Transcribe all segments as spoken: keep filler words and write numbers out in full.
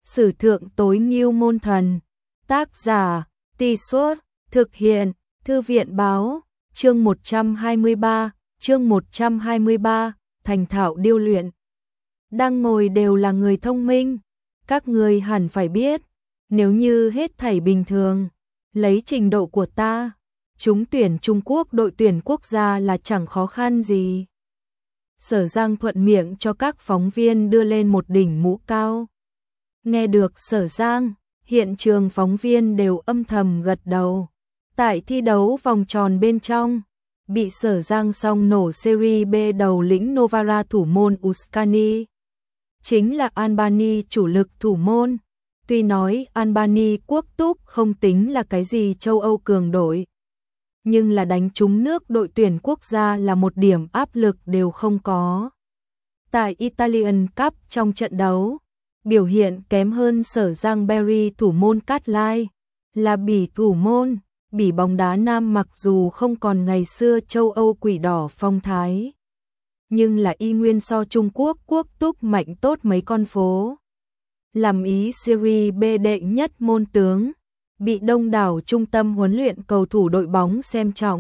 Sử thượng tối ngưu môn thần. Tác giả, Tì Suốt, thực hiện, Thư viện báo, chương một trăm hai mươi ba, chương một trăm hai mươi ba, thành thạo điêu luyện. Đang ngồi đều là người thông minh, các người hẳn phải biết, nếu như hết thảy bình thường, lấy trình độ của ta, trúng tuyển Trung Quốc đội tuyển quốc gia là chẳng khó khăn gì. Sở Giang thuận miệng cho các phóng viên đưa lên một đỉnh mũ cao. Nghe được Sở Giang, hiện trường phóng viên đều âm thầm gật đầu. Tại thi đấu vòng tròn bên trong, bị Sở Giang song nổ Serie B đầu lĩnh Novara thủ môn Uskani. Chính là Albany chủ lực thủ môn. Tuy nói Albany quốc túc không tính là cái gì châu Âu cường đội, nhưng là đánh trúng nước đội tuyển quốc gia là một điểm áp lực đều không có. Tại Italian Cup trong trận đấu, biểu hiện kém hơn Sở Giang Berry thủ môn Cát Lai, là Bỉ thủ môn. Bỉ bóng đá nam mặc dù không còn ngày xưa châu Âu quỷ đỏ phong thái, nhưng là y nguyên so Trung Quốc quốc túc mạnh tốt mấy con phố. Làm ý Serie B đệ nhất môn tướng, bị đông đảo trung tâm huấn luyện cầu thủ đội bóng xem trọng.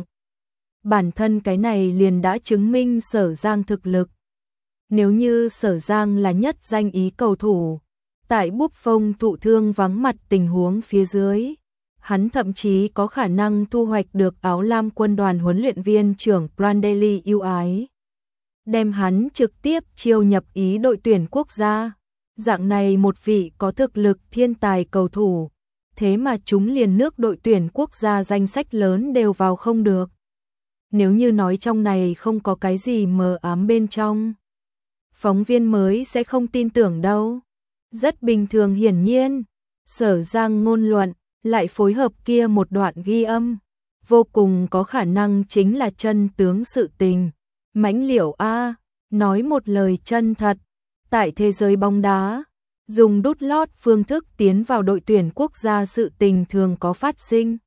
Bản thân cái này liền đã chứng minh Sở Giang thực lực. Nếu như Sở Giang là nhất danh ý cầu thủ, tại Buffon thụ thương vắng mặt tình huống phía dưới, hắn thậm chí có khả năng thu hoạch được áo lam quân đoàn huấn luyện viên trưởng Prandelli yêu ái, đem hắn trực tiếp chiêu nhập ý đội tuyển quốc gia. Dạng này một vị có thực lực thiên tài cầu thủ, thế mà chúng liền nước đội tuyển quốc gia danh sách lớn đều vào không được. Nếu như nói trong này không có cái gì mờ ám bên trong, phóng viên mới sẽ không tin tưởng đâu. Rất bình thường, hiển nhiên, Sở Giang ngôn luận lại phối hợp kia một đoạn ghi âm, vô cùng có khả năng chính là chân tướng sự tình. Mãnh liễu a, nói một lời chân thật, tại thế giới bóng đá, dùng đút lót phương thức tiến vào đội tuyển quốc gia sự tình thường có phát sinh.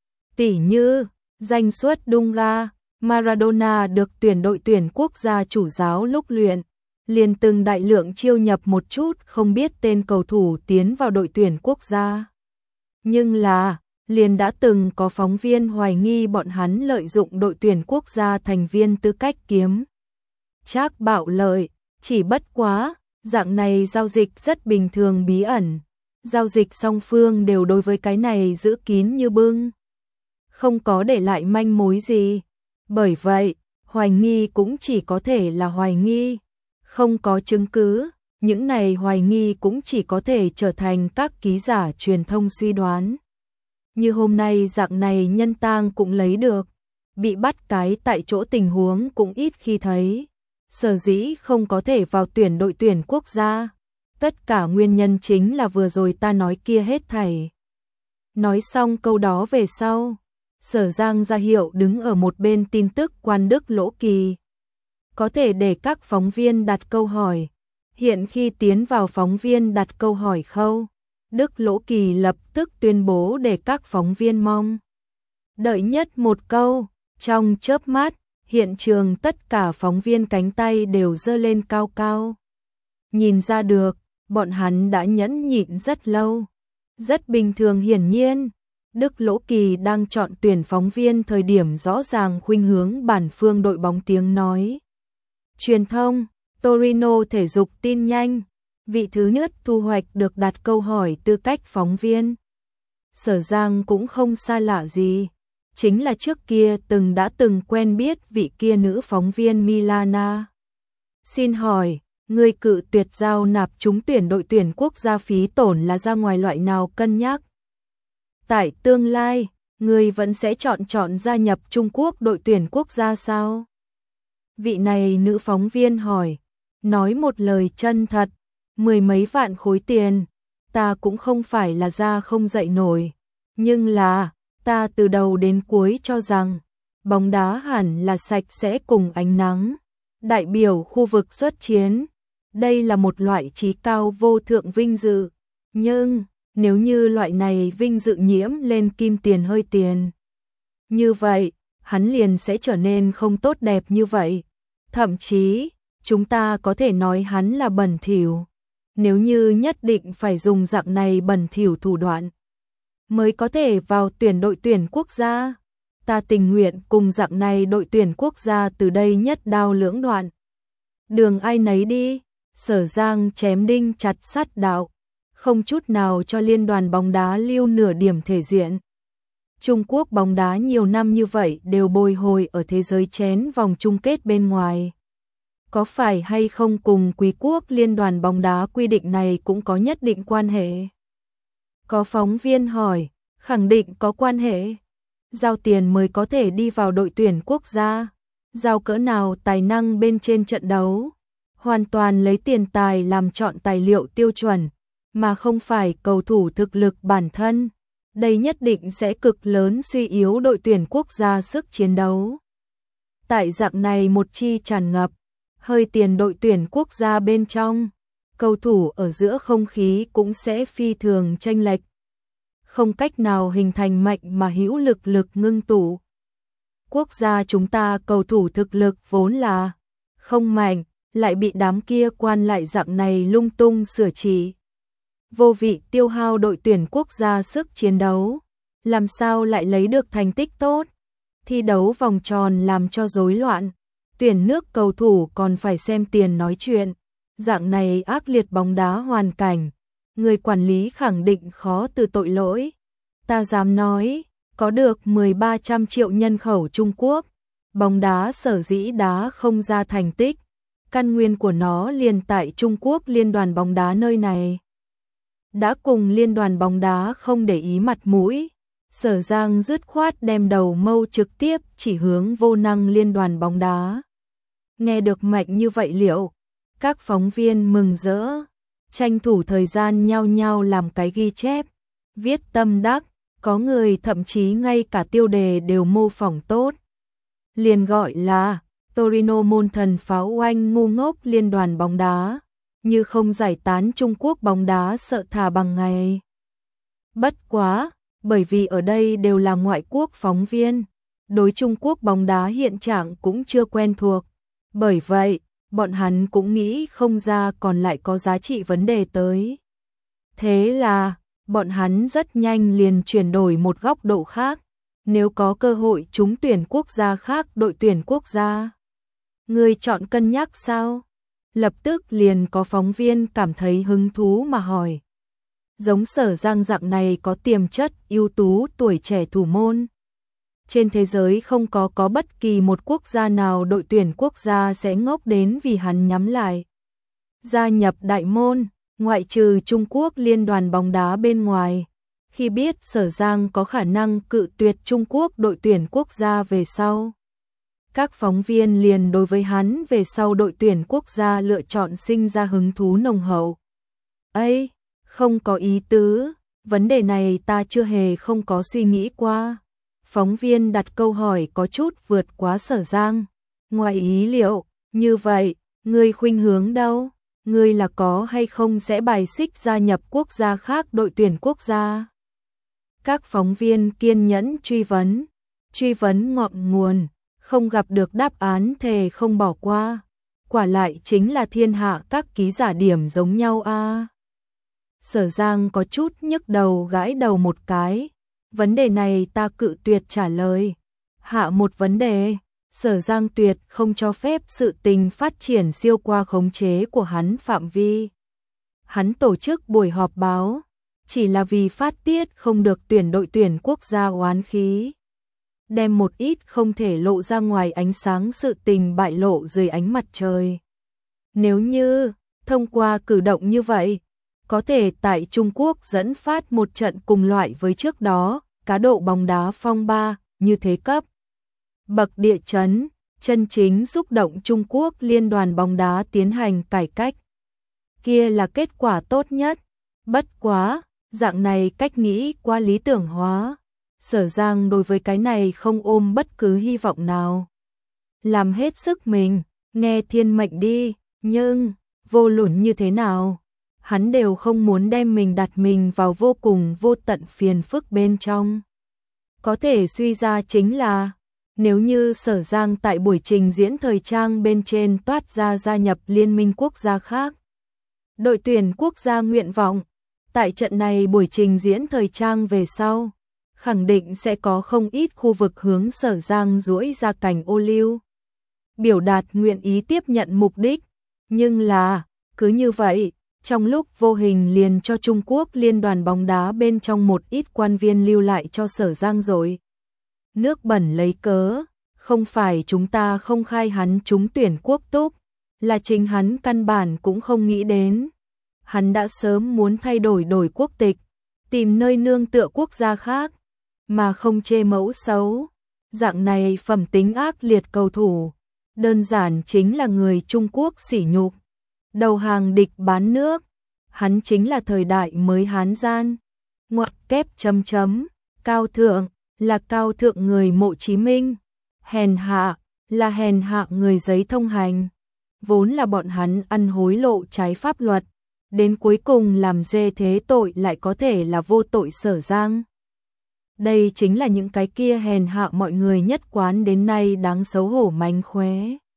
Tỉ như, danh xuất Dunga, Maradona được tuyển đội tuyển quốc gia chủ giáo lúc luyện, liền từng đại lượng chiêu nhập một chút không biết tên cầu thủ tiến vào đội tuyển quốc gia. Nhưng là, liền đã từng có phóng viên hoài nghi bọn hắn lợi dụng đội tuyển quốc gia thành viên tư cách kiếm trác bạo lợi, chỉ bất quá, dạng này giao dịch rất bình thường bí ẩn. Giao dịch song phương đều đối với cái này giữ kín như bưng, không có để lại manh mối gì. Bởi vậy, hoài nghi cũng chỉ có thể là hoài nghi, không có chứng cứ. Những này hoài nghi cũng chỉ có thể trở thành các ký giả truyền thông suy đoán. Như hôm nay dạng này nhân tang cũng lấy được, bị bắt cái tại chỗ tình huống cũng ít khi thấy. Sở dĩ không có thể vào tuyển đội tuyển quốc gia, tất cả nguyên nhân chính là vừa rồi ta nói kia hết thảy. Nói xong câu đó về sau, Sở Giang ra hiệu đứng ở một bên tin tức quan Đức Lỗ Kỳ, có thể để các phóng viên đặt câu hỏi. Hiện khi tiến vào phóng viên đặt câu hỏi khâu, Đức Lỗ Kỳ lập tức tuyên bố để các phóng viên mong đợi nhất một câu. Trong chớp mắt, hiện trường tất cả phóng viên cánh tay đều giơ lên cao cao. Nhìn ra được, bọn hắn đã nhẫn nhịn rất lâu. Rất bình thường, hiển nhiên, Đức Lỗ Kỳ đang chọn tuyển phóng viên thời điểm rõ ràng khuynh hướng bản phương đội bóng tiếng nói. Truyền thông, Torino thể dục tin nhanh, vị thứ nhất thu hoạch được đặt câu hỏi tư cách phóng viên. Sở Giang cũng không xa lạ gì, chính là trước kia từng đã từng quen biết vị kia nữ phóng viên Milana. Xin hỏi, người cự tuyệt giao nạp trúng tuyển đội tuyển quốc gia phí tổn là ra ngoài loại nào cân nhắc? Tại tương lai, người vẫn sẽ chọn chọn gia nhập Trung Quốc đội tuyển quốc gia sao? Vị này nữ phóng viên hỏi, nói một lời chân thật, mười mấy vạn khối tiền, ta cũng không phải là ra không dậy nổi, nhưng là, ta từ đầu đến cuối cho rằng, bóng đá hẳn là sạch sẽ cùng ánh nắng, đại biểu khu vực xuất chiến, đây là một loại trí cao vô thượng vinh dự, nhưng, nếu như loại này vinh dự nhiễm lên kim tiền hơi tiền, như vậy, hắn liền sẽ trở nên không tốt đẹp như vậy, thậm chí, chúng ta có thể nói hắn là bẩn thỉu. nếu như nhất định phải dùng dạng này bẩn thỉu thủ đoạn mới có thể vào tuyển đội tuyển quốc gia, ta tình nguyện cùng dạng này đội tuyển quốc gia từ đây nhất đao lưỡng đoạn. Đường ai nấy đi, Sở Giang chém đinh chặt sắt đạo, không chút nào cho liên đoàn bóng đá lưu nửa điểm thể diện. Trung Quốc bóng đá nhiều năm như vậy đều bồi hồi ở thế giới chén vòng chung kết bên ngoài. Có phải hay không cùng quý quốc liên đoàn bóng đá quy định này cũng có nhất định quan hệ? Có phóng viên hỏi, khẳng định có quan hệ. Giao tiền mới có thể đi vào đội tuyển quốc gia. Giao cỡ nào tài năng bên trên trận đấu. Hoàn toàn lấy tiền tài làm chọn tài liệu tiêu chuẩn, mà không phải cầu thủ thực lực bản thân. Đây nhất định sẽ cực lớn suy yếu đội tuyển quốc gia sức chiến đấu. Tại dạng này một chi tràn ngập, hơi tiền đội tuyển quốc gia bên trong, cầu thủ ở giữa không khí cũng sẽ phi thường chênh lệch. Không cách nào hình thành mạnh mà hữu lực lực ngưng tụ. Quốc gia chúng ta cầu thủ thực lực vốn là không mạnh, lại bị đám kia quan lại dạng này lung tung sửa chỉ. Vô vị tiêu hao đội tuyển quốc gia sức chiến đấu, làm sao lại lấy được thành tích tốt. Thi đấu vòng tròn làm cho rối loạn, tuyển nước cầu thủ còn phải xem tiền nói chuyện. Dạng này ác liệt bóng đá hoàn cảnh, người quản lý khẳng định khó từ tội lỗi. Ta dám nói, có được mười ba trăm triệu nhân khẩu Trung Quốc, bóng đá sở dĩ đá không ra thành tích, căn nguyên của nó liền tại Trung Quốc liên đoàn bóng đá nơi này. Đã cùng liên đoàn bóng đá không để ý mặt mũi, Sở Giang dứt khoát đem đầu mâu trực tiếp chỉ hướng vô năng liên đoàn bóng đá. Nghe được mạnh như vậy liệu, các phóng viên mừng rỡ, tranh thủ thời gian nhao nhao làm cái ghi chép, viết tâm đắc, có người thậm chí ngay cả tiêu đề đều mô phỏng tốt. Liền gọi là Torino môn thần pháo oanh ngu ngốc liên đoàn bóng đá, như không giải tán Trung Quốc bóng đá sợ thà bằng ngày. Bất quá, bởi vì ở đây đều là ngoại quốc phóng viên, đối Trung Quốc bóng đá hiện trạng cũng chưa quen thuộc. Bởi vậy, bọn hắn cũng nghĩ không ra còn lại có giá trị vấn đề tới. Thế là, bọn hắn rất nhanh liền chuyển đổi một góc độ khác. Nếu có cơ hội trúng tuyển quốc gia khác đội tuyển quốc gia, người chọn cân nhắc sao? Lập tức liền có phóng viên cảm thấy hứng thú mà hỏi. Giống Sở Giang dạng này có tiềm chất, ưu tú, tuổi trẻ thủ môn. Trên thế giới không có có bất kỳ một quốc gia nào đội tuyển quốc gia sẽ ngốc đến vì hắn nhắm lại. Gia nhập đại môn, ngoại trừ Trung Quốc liên đoàn bóng đá bên ngoài. Khi biết Sở Giang có khả năng cự tuyệt Trung Quốc đội tuyển quốc gia về sau, các phóng viên liền đối với hắn về sau đội tuyển quốc gia lựa chọn sinh ra hứng thú nồng hậu. Ây, không có ý tứ, vấn đề này ta chưa hề không có suy nghĩ qua. Phóng viên đặt câu hỏi có chút vượt quá Sở Giang. Ngoài ý liệu, như vậy, ngươi khuynh hướng đâu? Ngươi là có hay không sẽ bài xích gia nhập quốc gia khác đội tuyển quốc gia? Các phóng viên kiên nhẫn truy vấn, truy vấn ngọn nguồn, không gặp được đáp án thề không bỏ qua. Quả lại chính là thiên hạ các ký giả điểm giống nhau a. À. Sở Giang có chút nhức đầu gãi đầu một cái. Vấn đề này ta cự tuyệt trả lời. Hạ một vấn đề, Sở Giang tuyệt không cho phép sự tình phát triển siêu qua khống chế của hắn phạm vi. Hắn tổ chức buổi họp báo, chỉ là vì phát tiết không được tuyển đội tuyển quốc gia oán khí. Đem một ít không thể lộ ra ngoài ánh sáng sự tình bại lộ dưới ánh mặt trời. Nếu như, thông qua cử động như vậy, có thể tại Trung Quốc dẫn phát một trận cùng loại với trước đó, cá độ bóng đá phong ba, như thế cấp. Bậc địa chấn, chân chính xúc động Trung Quốc liên đoàn bóng đá tiến hành cải cách. Kia là kết quả tốt nhất. Bất quá, dạng này cách nghĩ quá lý tưởng hóa. Sở Giang đối với cái này không ôm bất cứ hy vọng nào. Làm hết sức mình, nghe thiên mệnh đi, nhưng, vô luận như thế nào, hắn đều không muốn đem mình đặt mình vào vô cùng vô tận phiền phức bên trong. Có thể suy ra chính là, nếu như Sở Giang tại buổi trình diễn thời trang bên trên toát ra gia nhập liên minh quốc gia khác, Đội tuyển quốc gia nguyện vọng, tại trận này buổi trình diễn thời trang về sau, khẳng định sẽ có không ít khu vực hướng Sở Giang duỗi ra cảnh ô liu, biểu đạt nguyện ý tiếp nhận mục đích, nhưng là, cứ như vậy, trong lúc vô hình liền cho Trung Quốc liên đoàn bóng đá bên trong một ít quan viên lưu lại cho Sở Giang rồi. Nước bẩn lấy cớ, không phải chúng ta không khai hắn trúng tuyển quốc túc, là chính hắn căn bản cũng không nghĩ đến. Hắn đã sớm muốn thay đổi đổi quốc tịch, tìm nơi nương tựa quốc gia khác, mà không chê mẫu xấu. Dạng này phẩm tính ác liệt cầu thủ, đơn giản chính là người Trung Quốc sỉ nhục, đầu hàng địch bán nước. Hắn chính là thời đại mới Hán gian, ngoặc kép chấm chấm, cao thượng là cao thượng người Mộ Chí Minh, hèn hạ là hèn hạ người giấy thông hành. Vốn là bọn hắn ăn hối lộ trái pháp luật, đến cuối cùng làm dê thế tội lại có thể là vô tội Sở Giang. Đây chính là những cái kia hèn hạ mọi người nhất quán đến nay đáng xấu hổ mánh khóe.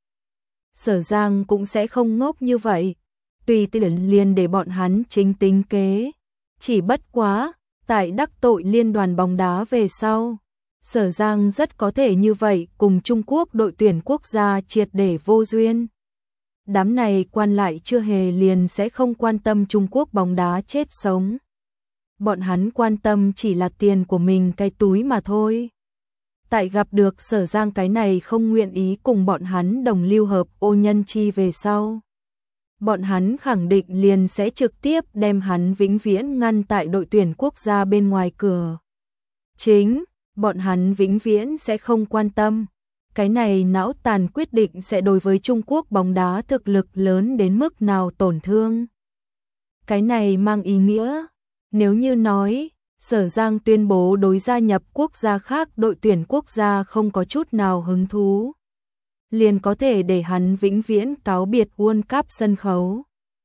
Sở Giang cũng sẽ không ngốc như vậy, tùy tiện liền để bọn hắn chính tính kế. Chỉ bất quá, tại đắc tội liên đoàn bóng đá về sau, Sở Giang rất có thể như vậy cùng Trung Quốc đội tuyển quốc gia triệt để vô duyên. Đám này quan lại chưa hề liền sẽ không quan tâm Trung Quốc bóng đá chết sống. Bọn hắn quan tâm chỉ là tiền của mình cái túi mà thôi. Tại gặp được Sở Giang cái này không nguyện ý cùng bọn hắn đồng lưu hợp ô nhân chi về sau, bọn hắn khẳng định liền sẽ trực tiếp đem hắn vĩnh viễn ngăn tại đội tuyển quốc gia bên ngoài cửa. Chính, bọn hắn vĩnh viễn sẽ không quan tâm. Cái này não tàn quyết định sẽ đối với Trung Quốc bóng đá thực lực lớn đến mức nào tổn thương. Cái này mang ý nghĩa, nếu như nói, Sở Giang tuyên bố đối gia nhập quốc gia khác đội tuyển quốc gia không có chút nào hứng thú, liền có thể để hắn vĩnh viễn cáo biệt World Cup sân khấu.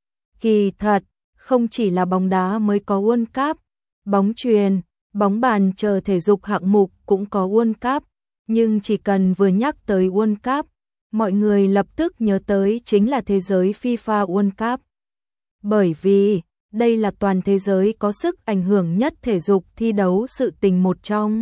Kỳ thật, không chỉ là bóng đá mới có World Cup, bóng chuyền, bóng bàn chờ thể dục hạng mục cũng có World Cup, nhưng chỉ cần vừa nhắc tới World Cup, mọi người lập tức nhớ tới chính là thế giới FIFA World Cup. Bởi vì, đây là toàn thế giới có sức ảnh hưởng nhất thể dục thi đấu sự tình một trong.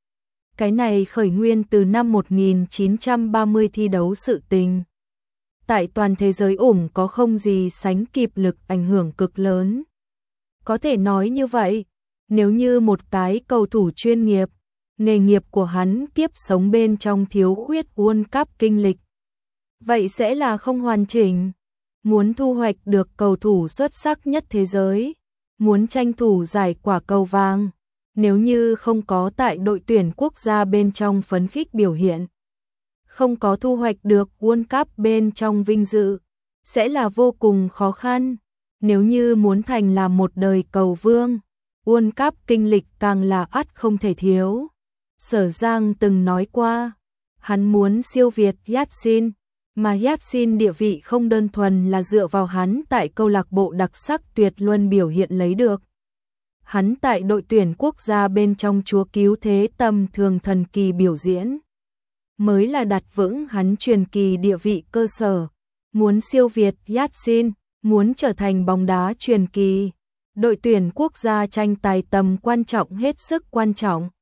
Cái này khởi nguyên từ năm một nghìn chín trăm ba mươi thi đấu sự tình. Tại toàn thế giới ủng có không gì sánh kịp lực ảnh hưởng cực lớn. Có thể nói như vậy, nếu như một cái cầu thủ chuyên nghiệp, nghề nghiệp của hắn kiếp sống bên trong thiếu khuyết World Cup kinh lịch, vậy sẽ là không hoàn chỉnh. Muốn thu hoạch được cầu thủ xuất sắc nhất thế giới, muốn tranh thủ giải quả cầu vàng, nếu như không có tại đội tuyển quốc gia bên trong phấn khích biểu hiện, không có thu hoạch được World Cup bên trong vinh dự, sẽ là vô cùng khó khăn. Nếu như muốn thành là một đời cầu vương, World Cup kinh lịch càng là ắt không thể thiếu. Sở Giang từng nói qua, hắn muốn siêu việt Yatsin, mà Yatsin địa vị không đơn thuần là dựa vào hắn tại câu lạc bộ đặc sắc tuyệt luân biểu hiện lấy được. Hắn tại đội tuyển quốc gia bên trong chúa cứu thế tầm thường thần kỳ biểu diễn, mới là đặt vững hắn truyền kỳ địa vị cơ sở. Muốn siêu việt Yatsin, muốn trở thành bóng đá truyền kỳ, đội tuyển quốc gia tranh tài tầm quan trọng hết sức quan trọng.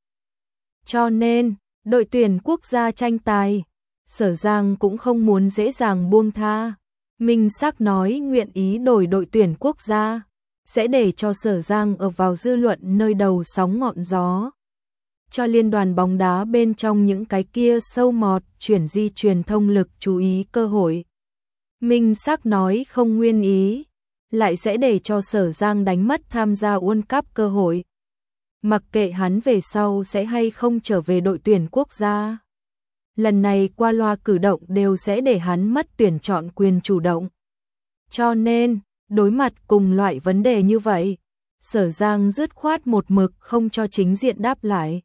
Cho nên, đội tuyển quốc gia tranh tài, Sở Giang cũng không muốn dễ dàng buông tha. Minh xác nói nguyện ý đổi đội tuyển quốc gia, sẽ để cho Sở Giang ở vào dư luận nơi đầu sóng ngọn gió. Cho liên đoàn bóng đá bên trong những cái kia sâu mọt chuyển di truyền thông lực chú ý cơ hội. Minh xác nói không nguyên ý, lại sẽ để cho Sở Giang đánh mất tham gia World Cup cơ hội. Mặc kệ hắn về sau sẽ hay không trở về đội tuyển quốc gia, lần này qua loa cử động đều sẽ để hắn mất tuyển chọn quyền chủ động. Cho nên, đối mặt cùng loại vấn đề như vậy, Sở Giang dứt khoát một mực không cho chính diện đáp lại.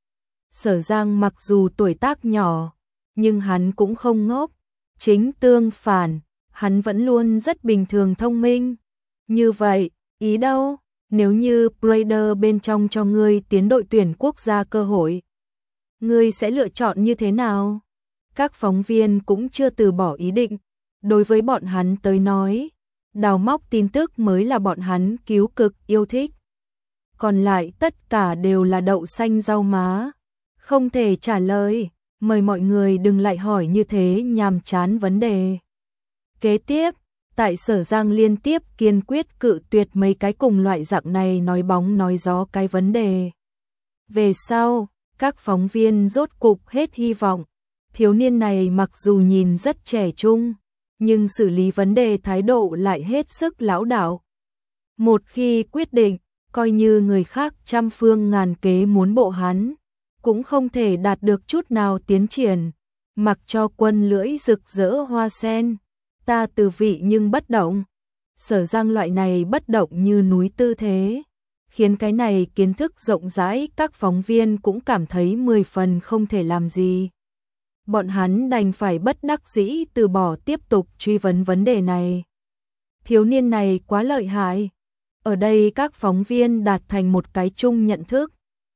Sở Giang mặc dù tuổi tác nhỏ, nhưng hắn cũng không ngốc. Chính tương phản, hắn vẫn luôn rất bình thường thông minh. Như vậy, ý đâu, nếu như Raider bên trong cho ngươi tiến đội tuyển quốc gia cơ hội, ngươi sẽ lựa chọn như thế nào? Các phóng viên cũng chưa từ bỏ ý định. Đối với bọn hắn tới nói, đào móc tin tức mới là bọn hắn cứu cực yêu thích. Còn lại tất cả đều là đậu xanh rau má. Không thể trả lời, mời mọi người đừng lại hỏi như thế nhàm chán vấn đề. Kế tiếp, tại Sở Giang liên tiếp kiên quyết cự tuyệt mấy cái cùng loại dạng này nói bóng nói gió cái vấn đề. Về sau, các phóng viên rốt cục hết hy vọng. Thiếu niên này mặc dù nhìn rất trẻ trung, nhưng xử lý vấn đề thái độ lại hết sức lão đảo. Một khi quyết định, coi như người khác trăm phương ngàn kế muốn bộ hắn, cũng không thể đạt được chút nào tiến triển. Mặc cho quân lưỡi rực rỡ hoa sen, ta từ vị nhưng bất động. Sở Giang loại này bất động như núi tư thế, khiến cái này kiến thức rộng rãi các phóng viên cũng cảm thấy mười phần không thể làm gì. Bọn hắn đành phải bất đắc dĩ từ bỏ tiếp tục truy vấn vấn đề này. Thiếu niên này quá lợi hại. Ở đây các phóng viên đạt thành một cái chung nhận thức.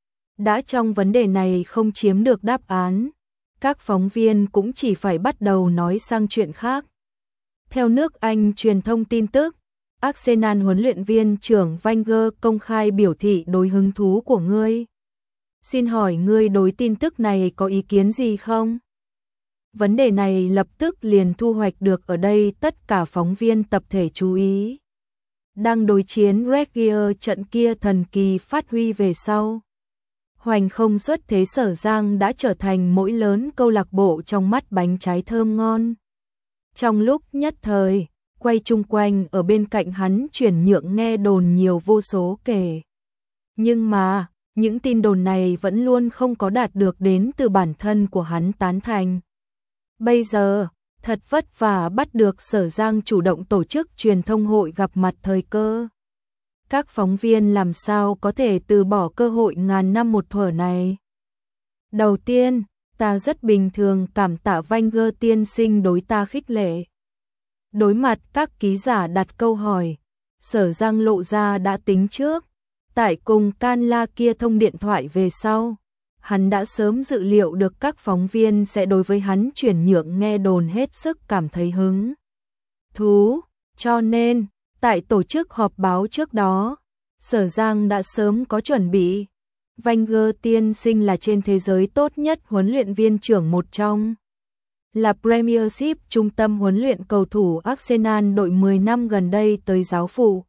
Đã trong vấn đề này không chiếm được đáp án, các phóng viên cũng chỉ phải bắt đầu nói sang chuyện khác. Theo nước Anh truyền thông tin tức, Arsenal huấn luyện viên trưởng Wenger công khai biểu thị đối hứng thú của ngươi. Xin hỏi ngươi đối tin tức này có ý kiến gì không? Vấn đề này lập tức liền thu hoạch được ở đây tất cả phóng viên tập thể chú ý. Đang đối chiến Regia trận kia thần kỳ phát huy về sau. Hoành không xuất thế Sở Giang đã trở thành mỗi lớn câu lạc bộ trong mắt bánh trái thơm ngon. Trong lúc nhất thời, quay chung quanh ở bên cạnh hắn chuyển nhượng nghe đồn nhiều vô số kể. Nhưng mà, những tin đồn này vẫn luôn không có đạt được đến từ bản thân của hắn tán thành. Bây giờ, thật vất vả bắt được Sở Giang chủ động tổ chức truyền thông hội gặp mặt thời cơ. Các phóng viên làm sao có thể từ bỏ cơ hội ngàn năm một thuở này. Đầu tiên, ta rất bình thường cảm tạ Wenger tiên sinh đối ta khích lệ. Đối mặt các ký giả đặt câu hỏi, Sở Giang lộ ra đã tính trước. Tại cùng Can La kia thông điện thoại về sau, hắn đã sớm dự liệu được các phóng viên sẽ đối với hắn chuyển nhượng nghe đồn hết sức cảm thấy hứng thú, cho nên, tại tổ chức họp báo trước đó, Sở Giang đã sớm có chuẩn bị. Wenger tiên sinh là trên thế giới tốt nhất huấn luyện viên trưởng một trong, là Premiership trung tâm huấn luyện cầu thủ Arsenal đội mười năm gần đây tới giáo phụ.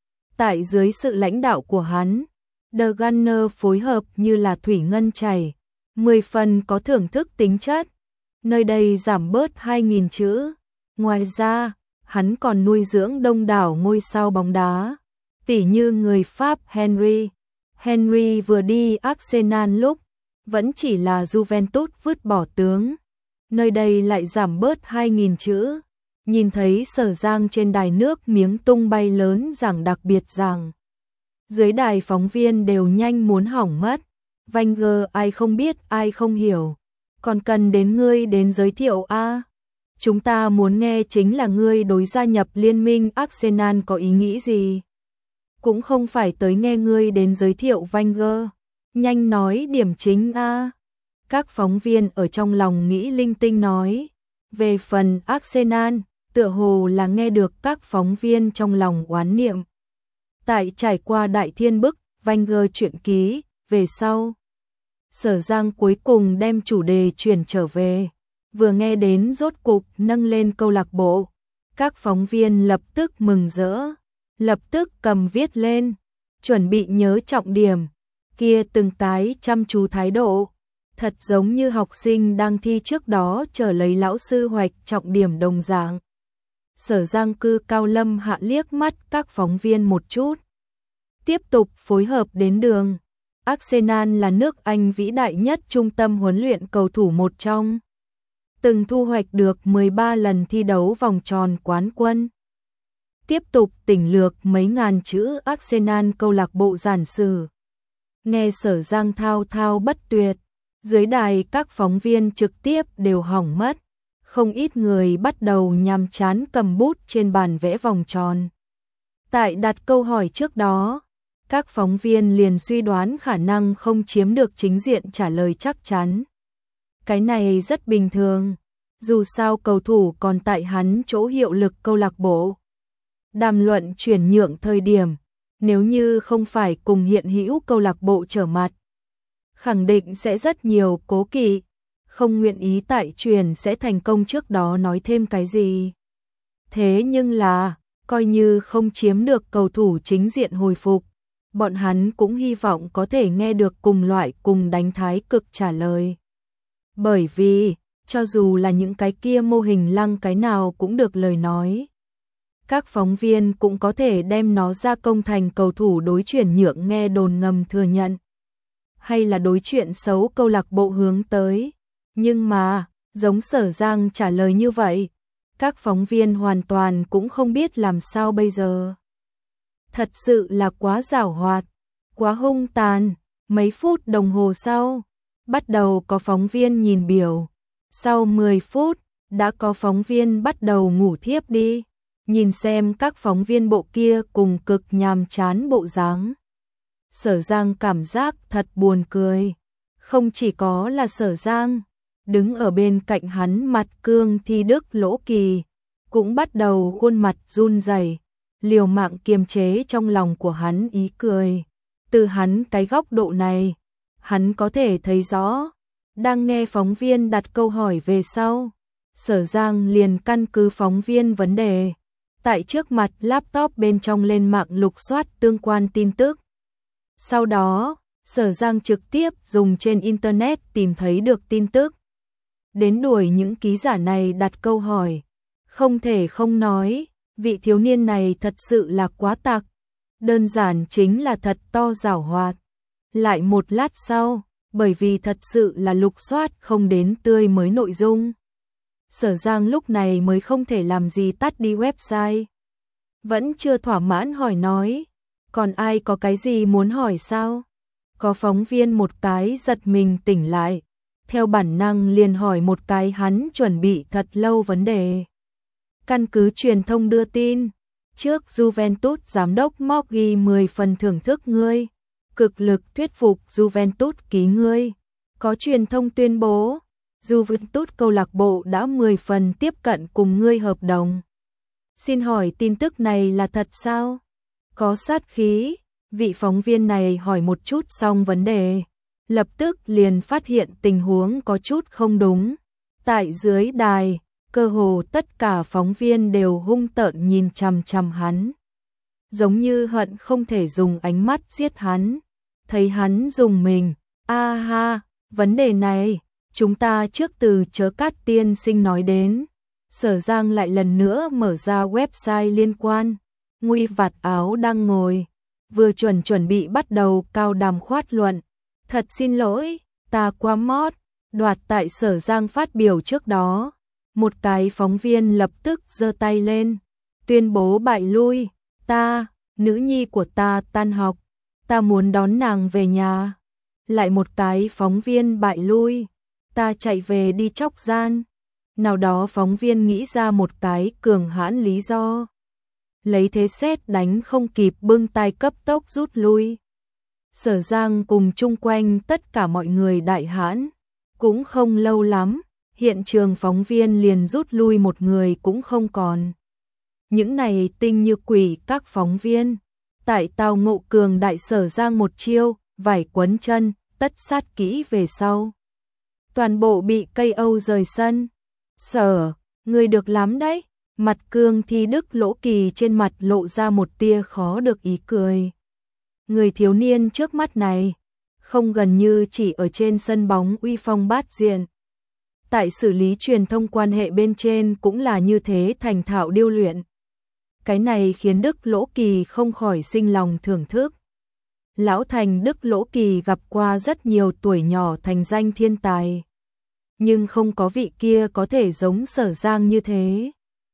Tại dưới sự lãnh đạo của hắn, The Gunner phối hợp như là thủy ngân chảy, mười phần có thưởng thức tính chất. Nơi đây giảm bớt hai nghìn chữ. Ngoài ra, hắn còn nuôi dưỡng đông đảo ngôi sao bóng đá, tỉ như người Pháp Henry. Henry vừa đi Arsenal lúc, vẫn chỉ là Juventus vứt bỏ tướng. Nơi đây lại giảm bớt hai nghìn chữ. Nhìn thấy Sở Giang trên đài nước miếng tung bay lớn giảng đặc biệt rằng. Dưới đài phóng viên đều nhanh muốn hỏng mất. Wenger ai không biết ai không hiểu. Còn cần đến ngươi đến giới thiệu a à? Chúng ta muốn nghe chính là ngươi đối gia nhập liên minh Arsenal có ý nghĩ gì. Cũng không phải tới nghe ngươi đến giới thiệu Wenger. Nhanh nói điểm chính a à? Các phóng viên ở trong lòng nghĩ linh tinh nói. Về phần Arsenal, tựa hồ là nghe được các phóng viên trong lòng oán niệm. Tại trải qua đại thiên bức, Wenger truyện ký, về sau. Sở Giang cuối cùng đem chủ đề chuyển trở về. Vừa nghe đến rốt cục nâng lên câu lạc bộ. Các phóng viên lập tức mừng rỡ. Lập tức cầm viết lên. Chuẩn bị nhớ trọng điểm. Kia từng cái chăm chú thái độ. Thật giống như học sinh đang thi trước đó chờ lấy lão sư hoạch trọng điểm đồng dạng. Sở Giang cư cao lâm hạ liếc mắt các phóng viên một chút. Tiếp tục phối hợp đến đường. Arsenal là nước Anh vĩ đại nhất trung tâm huấn luyện cầu thủ một trong. Từng thu hoạch được mười ba lần thi đấu vòng tròn quán quân. Tiếp tục tỉnh lược mấy ngàn chữ Arsenal câu lạc bộ giản sử. Nghe Sở Giang thao thao bất tuyệt. Dưới đài các phóng viên trực tiếp đều hỏng mất. Không ít người bắt đầu nhàm chán cầm bút trên bàn vẽ vòng tròn. Tại đặt câu hỏi trước đó, các phóng viên liền suy đoán khả năng không chiếm được chính diện trả lời chắc chắn. Cái này rất bình thường, dù sao cầu thủ còn tại hắn chỗ hiệu lực câu lạc bộ. đàm luận chuyển nhượng thời điểm, nếu như không phải cùng hiện hữu câu lạc bộ trở mặt, khẳng định sẽ rất nhiều cố kỵ, không nguyện ý tại truyền sẽ thành công trước đó nói thêm cái gì. Thế nhưng là, coi như không chiếm được cầu thủ chính diện hồi phục, bọn hắn cũng hy vọng có thể nghe được cùng loại cùng đánh thái cực trả lời. Bởi vì, cho dù là những cái kia mô hình lăng cái nào cũng được lời nói, các phóng viên cũng có thể đem nó ra công thành cầu thủ đối chuyển nhượng nghe đồn ngầm thừa nhận, hay là đối chuyện xấu câu lạc bộ hướng tới. Nhưng mà, giống Sở Giang trả lời như vậy, các phóng viên hoàn toàn cũng không biết làm sao bây giờ. Thật sự là quá giảo hoạt, quá hung tàn. Mấy phút đồng hồ sau, bắt đầu có phóng viên nhìn biểu. Sau mười phút, đã có phóng viên bắt đầu ngủ thiếp đi. Nhìn xem các phóng viên bộ kia cùng cực nhàm chán bộ dáng. Sở Giang cảm giác thật buồn cười. Không chỉ có là Sở Giang, đứng ở bên cạnh hắn Mặt Cương Thi Đức Lỗ Kỳ, cũng bắt đầu khuôn mặt run rẩy, liều mạng kiềm chế trong lòng của hắn ý cười. Từ hắn cái góc độ này, hắn có thể thấy rõ, đang nghe phóng viên đặt câu hỏi về sau, Sở Giang liền căn cứ phóng viên vấn đề, tại trước mặt laptop bên trong lên mạng lục soát tương quan tin tức. Sau đó, Sở Giang trực tiếp dùng trên internet tìm thấy được tin tức. Đến đuổi những ký giả này đặt câu hỏi, không thể không nói, vị thiếu niên này thật sự là quá tặc, đơn giản chính là thật to giảo hoạt. Lại một lát sau, bởi vì thật sự là lục soát không đến tươi mới nội dung, Sở Giang lúc này mới không thể làm gì tắt đi website. Vẫn chưa thỏa mãn hỏi nói, còn ai có cái gì muốn hỏi sao? Có phóng viên một cái giật mình tỉnh lại, theo bản năng liền hỏi một cái hắn chuẩn bị thật lâu vấn đề. Căn cứ truyền thông đưa tin, trước Juventus giám đốc Moggi mười phần thưởng thức ngươi, cực lực thuyết phục Juventus ký ngươi. Có truyền thông tuyên bố, Juventus câu lạc bộ đã mười phần tiếp cận cùng ngươi hợp đồng. Xin hỏi tin tức này là thật sao? Có sát khí, vị phóng viên này hỏi một chút xong vấn đề, lập tức liền phát hiện tình huống có chút không đúng. Tại dưới đài, cơ hồ tất cả phóng viên đều hung tợn nhìn chằm chằm hắn, giống như hận không thể dùng ánh mắt giết hắn. Thấy hắn dùng mình, a ha, vấn đề này, chúng ta trước từ Chớ Cát tiên sinh nói đến. Sở Giang lại lần nữa mở ra website liên quan, nguy vạt áo đang ngồi, vừa chuẩn chuẩn bị bắt đầu cao đàm khoát luận. Thật xin lỗi, ta quá mót, đoạt tại Sở Giang phát biểu trước đó. Một cái phóng viên lập tức giơ tay lên, tuyên bố bại lui. Ta, nữ nhi của ta tan học, ta muốn đón nàng về nhà. Lại một cái phóng viên bại lui, ta chạy về đi chóc gian. Nào đó phóng viên nghĩ ra một cái cường hãn lý do, lấy thế sét đánh không kịp bưng tay cấp tốc rút lui. Sở Giang cùng chung quanh tất cả mọi người đại hãn, cũng không lâu lắm, hiện trường phóng viên liền rút lui một người cũng không còn. Những này tinh như quỷ các phóng viên, tại tào ngộ cường đại Sở Giang một chiêu, vải quấn chân, tất sát kỹ về sau. Toàn bộ bị ca o rời sân. Sở, người được lắm đấy. Mặt Cương Thi Đức Lỗ Kỳ trên mặt lộ ra một tia khó được ý cười. Người thiếu niên trước mắt này, không gần như chỉ ở trên sân bóng uy phong bát diện. Tại xử lý truyền thông quan hệ bên trên cũng là như thế thành thạo điêu luyện. Cái này khiến Đức Lỗ Kỳ không khỏi sinh lòng thưởng thức. Lão thành Đức Lỗ Kỳ gặp qua rất nhiều tuổi nhỏ thành danh thiên tài, nhưng không có vị kia có thể giống Sở Giang như thế.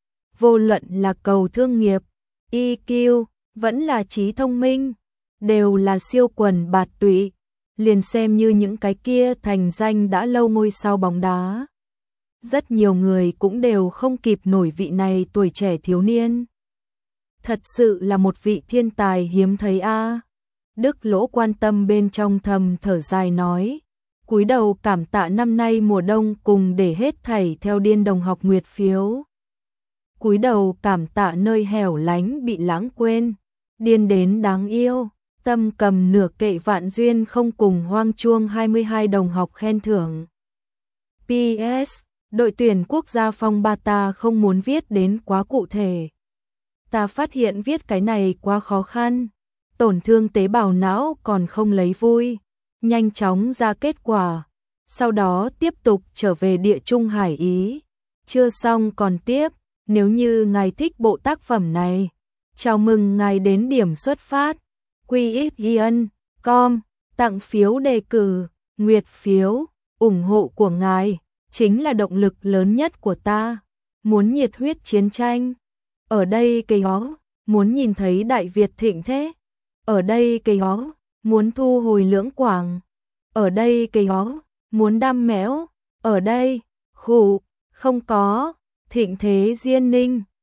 Vô luận là cầu thương nghiệp, i kiu, vẫn là trí thông minh, đều là siêu quần bạt tụy, liền xem như những cái kia thành danh đã lâu ngôi sao bóng đá. Rất nhiều người cũng đều không kịp nổi vị này tuổi trẻ thiếu niên. Thật sự là một vị thiên tài hiếm thấy a. À. Đức Lỗ quan tâm bên trong thầm thở dài nói, cúi đầu cảm tạ năm nay mùa đông cùng để hết thảy theo điên đồng học nguyệt phiếu. cúi đầu cảm tạ nơi hẻo lánh bị lãng quên, điên đến đáng yêu, tâm cầm nửa kệ vạn duyên không cùng hoang chuông hai mươi hai đồng học khen thưởng. pê ét. Đội tuyển quốc gia phong ba ta không muốn viết đến quá cụ thể. Ta phát hiện viết cái này quá khó khăn, tổn thương tế bào não còn không lấy vui, nhanh chóng ra kết quả, sau đó tiếp tục trở về địa trung hải Ý. Chưa xong còn tiếp, nếu như ngài thích bộ tác phẩm này, chào mừng ngài đến điểm xuất phát, quy ích chấm com, tặng phiếu đề cử, nguyệt phiếu, ủng hộ của ngài chính là động lực lớn nhất của ta. Muốn nhiệt huyết chiến tranh, ở đây cây ó, muốn nhìn thấy Đại Việt thịnh thế, ở đây cây ó, muốn thu hồi Lưỡng Quảng, ở đây cây ó, muốn đam mẽo, ở đây, khủ, không có, thịnh thế Diên Ninh.